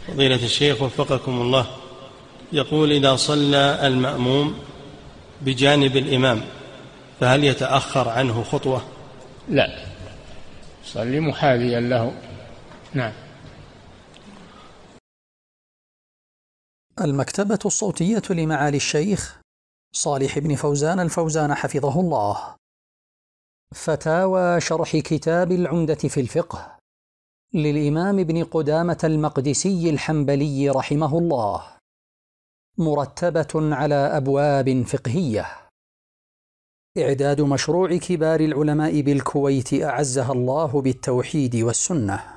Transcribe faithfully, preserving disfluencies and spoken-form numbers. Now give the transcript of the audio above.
فضيلة الشيخ وفقكم الله، يقول: إذا صلى المأموم بجانب الإمام فهل يتأخر عنه خطوة؟ لا، صلي محاذيا له. نعم. المكتبة الصوتية لمعالي الشيخ صالح بن فوزان الفوزان حفظه الله. فتاوى شرح كتاب العمدة في الفقه للإمام ابن قدامة المقدسي الحنبلي رحمه الله، مرتبة على أبواب فقهية. إعداد مشروع كبار العلماء بالكويت أعزها الله بالتوحيد والسنة.